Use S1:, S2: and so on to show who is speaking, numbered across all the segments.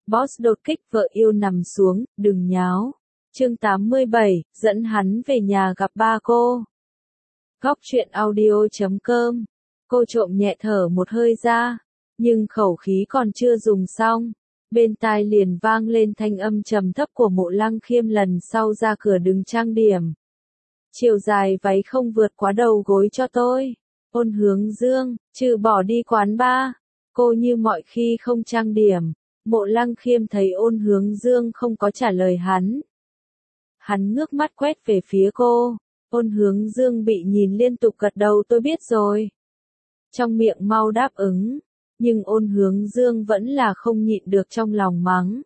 S1: Boss đột kích vợ yêu nằm xuống, đừng nháo. Chương 87, dẫn hắn về nhà gặp ba cô. Góc truyện audio.com. Cô trộm nhẹ thở một hơi ra, nhưng khẩu khí còn chưa dùng xong. Bên tai liền vang lên thanh âm trầm thấp của Mộ Lăng Khiêm lần sau ra cửa đứng trang điểm. Chiều dài váy không vượt quá đầu gối cho tôi. Ôn Hướng Dương, trừ bỏ đi quán bar, cô như mọi khi không trang điểm. Mộ Lăng Khiêm thấy Ôn Hướng Dương không có trả lời hắn. Hắn ngước mắt quét về phía cô. Ôn Hướng Dương bị nhìn liên tục gật đầu tôi biết rồi. Trong miệng mau đáp ứng, nhưng Ôn Hướng Dương vẫn là không nhịn được trong lòng mắng.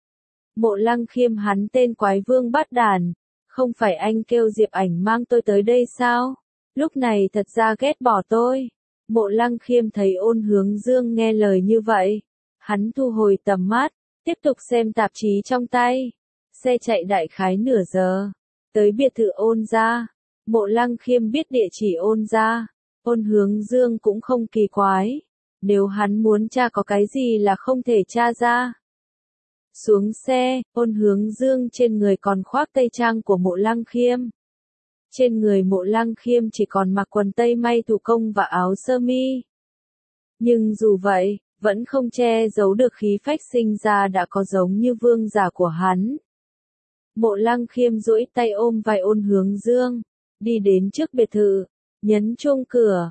S1: Mộ Lăng Khiêm hắn tên quái vương bát đàn, không phải anh kêu Diệp Ảnh mang tôi tới đây sao? Lúc này thật ra ghét bỏ tôi. Mộ Lăng Khiêm thấy Ôn Hướng Dương nghe lời như vậy. Hắn thu hồi tầm mắt, tiếp tục xem tạp chí trong tay. Xe chạy đại khái nửa giờ. Tới biệt thự Ôn gia. Mộ Lăng Khiêm biết địa chỉ Ôn gia. Ôn Hướng Dương cũng không kỳ quái. Nếu hắn muốn tra có cái gì là không thể tra ra. Xuống xe, Ôn Hướng Dương trên người còn khoác tây trang của Mộ Lăng Khiêm. Trên người Mộ Lăng Khiêm chỉ còn mặc quần tây may thủ công và áo sơ mi. Nhưng dù vậy, vẫn không che giấu được khí phách sinh ra đã có giống như vương giả của hắn. Mộ Lăng Khiêm duỗi tay ôm vai Ôn Hướng Dương, đi đến trước biệt thự, nhấn chuông cửa,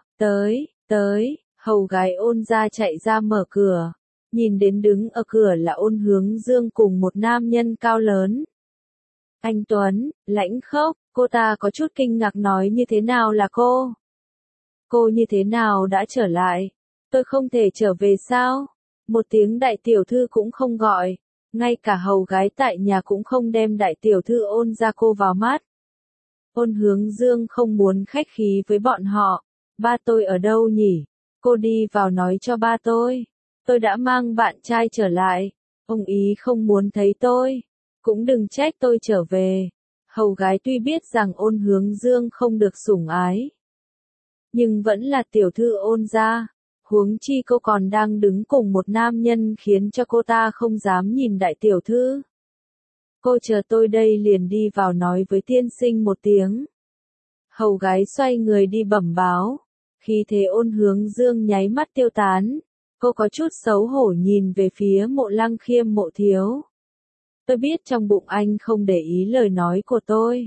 S1: tới, hầu gái Ôn gia chạy ra mở cửa, nhìn đến đứng ở cửa là Ôn Hướng Dương cùng một nam nhân cao lớn. Anh Tuấn, lãnh khốc, cô ta có chút kinh ngạc nói như thế nào là cô? Cô như thế nào đã trở lại? Tôi không thể trở về sao? Một tiếng đại tiểu thư cũng không gọi, ngay cả hầu gái tại nhà cũng không đem đại tiểu thư Ôn gia cô vào mắt. Ôn Hướng Dương không muốn khách khí với bọn họ. Ba tôi ở đâu nhỉ? Cô đi vào nói cho ba tôi đã mang bạn trai trở lại. Ông ý không muốn thấy tôi. Cũng đừng trách tôi trở về. Hầu gái tuy biết rằng Ôn Hướng Dương không được sủng ái, nhưng vẫn là tiểu thư Ôn gia. Huống chi cô còn đang đứng cùng một nam nhân khiến cho cô ta không dám nhìn đại tiểu thư. Cô chờ tôi đây liền đi vào nói với tiên sinh một tiếng. Hầu gái xoay người đi bẩm báo. Khi thế Ôn Hướng Dương nháy mắt tiêu tán. Cô có chút xấu hổ nhìn về phía Mộ Lăng Khiêm Mộ thiếu. Tôi biết trong bụng anh không để ý lời nói của tôi.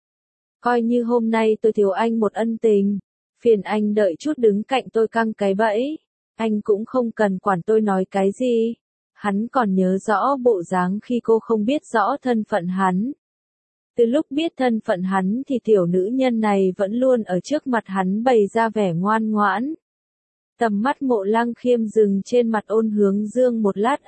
S1: Coi như hôm nay tôi thiếu anh một ân tình. Phiền anh đợi chút đứng cạnh tôi căng cái bẫy. Anh cũng không cần quản tôi nói cái gì. Hắn còn nhớ rõ bộ dáng khi cô không biết rõ thân phận hắn. Từ lúc biết thân phận hắn thì tiểu nữ nhân này vẫn luôn ở trước mặt hắn bày ra vẻ ngoan ngoãn. Tầm mắt Mộ Lăng Khiêm dừng trên mặt Ôn Hướng Dương một lát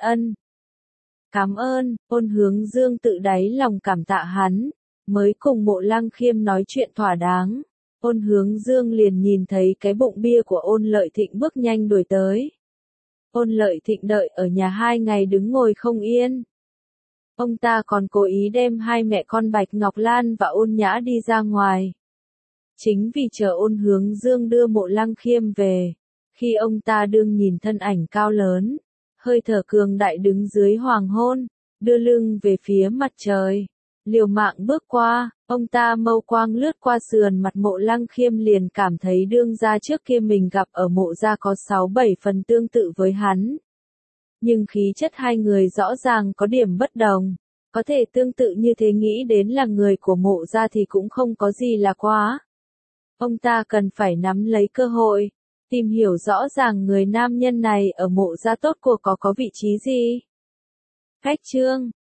S1: cảm ơn. Ôn Hướng Dương tự đáy lòng cảm tạ hắn, mới cùng Mộ Lăng Khiêm nói chuyện thỏa đáng. Ôn Hướng Dương liền nhìn thấy cái bụng bia của Ôn Lợi Thịnh bước nhanh đuổi tới. Ôn Lợi Thịnh đợi ở nhà 2 ngày đứng ngồi không yên. Ông ta còn cố ý đem hai mẹ con Bạch Ngọc Lan và Ôn Nhã đi ra ngoài. Chính vì chờ Ôn Hướng Dương đưa Mộ Lăng Khiêm về, khi ông ta đương nhìn thân ảnh cao lớn, hơi thở cường đại đứng dưới hoàng hôn, đưa lưng về phía mặt trời, liều mạng bước qua, ông ta mâu quang lướt qua sườn mặt Mộ Lăng Khiêm liền cảm thấy đương gia trước kia mình gặp ở Mộ gia có 6-7 phần tương tự với hắn. Nhưng khí chất hai người rõ ràng có điểm bất đồng, có thể tương tự như thế nghĩ đến là người của Mộ gia thì cũng không có gì là quá. Ông ta cần phải nắm lấy cơ hội, tìm hiểu rõ ràng người nam nhân này ở Mộ gia tốt cuộc có vị trí gì. Cách chương